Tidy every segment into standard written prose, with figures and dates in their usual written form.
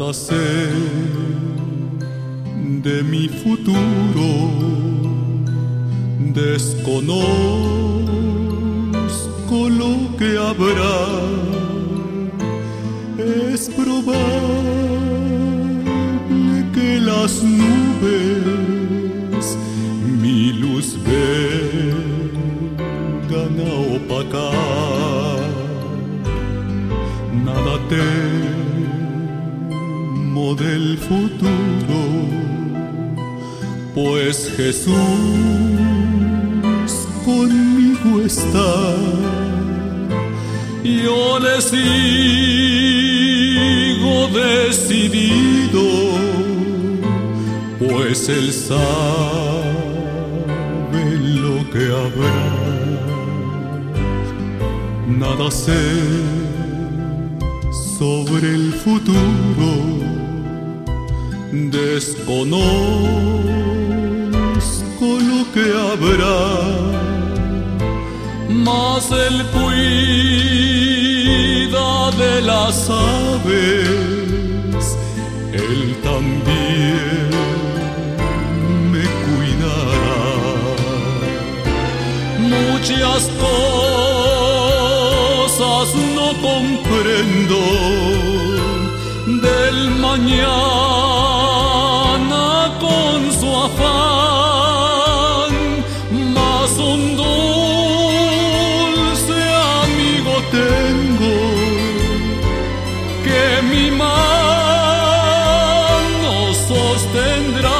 Nada sé de mi futuro, desconozco lo que habrá. Es probable que las nubes mi luz vengan a opacar. Nada temo del futuro, pues Jesús conmigo está. Yo le sigo decidido, pues Él sabe lo que habrá. Nada sé sobre el futuro, desconozco lo que habrá, mas Él cuida de las aves, Él también me cuidará. Muchas cosas no comprendo del mañana con su afán, mas un dulce amigo tengo que mi mano sostendrá.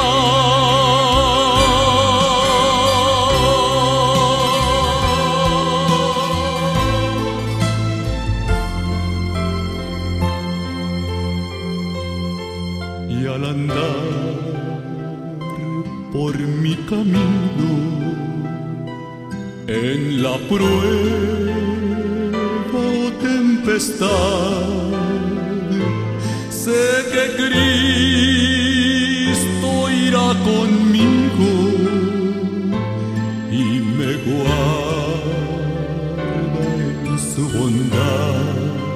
Y al andar por mi camino, en la prueba o tempestad, sé que Cristo irá conmigo y me guarda en su bondad.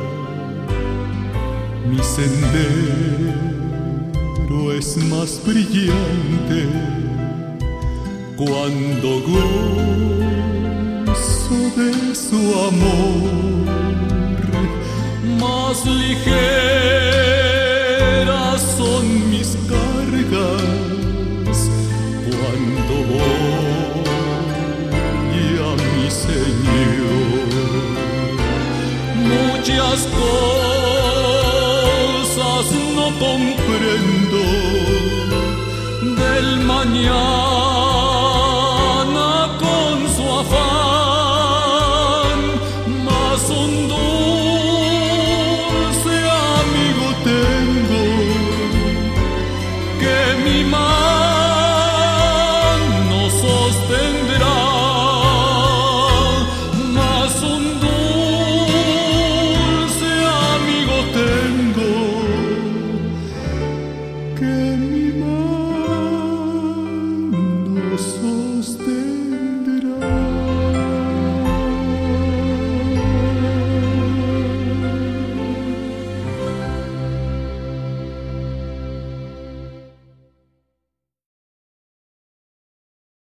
Mi sendero es más brillante cuando gozo de su amor, más ligeras son mis cargas cuando voy a mi Señor. Muchas cosas no comprendo del mañana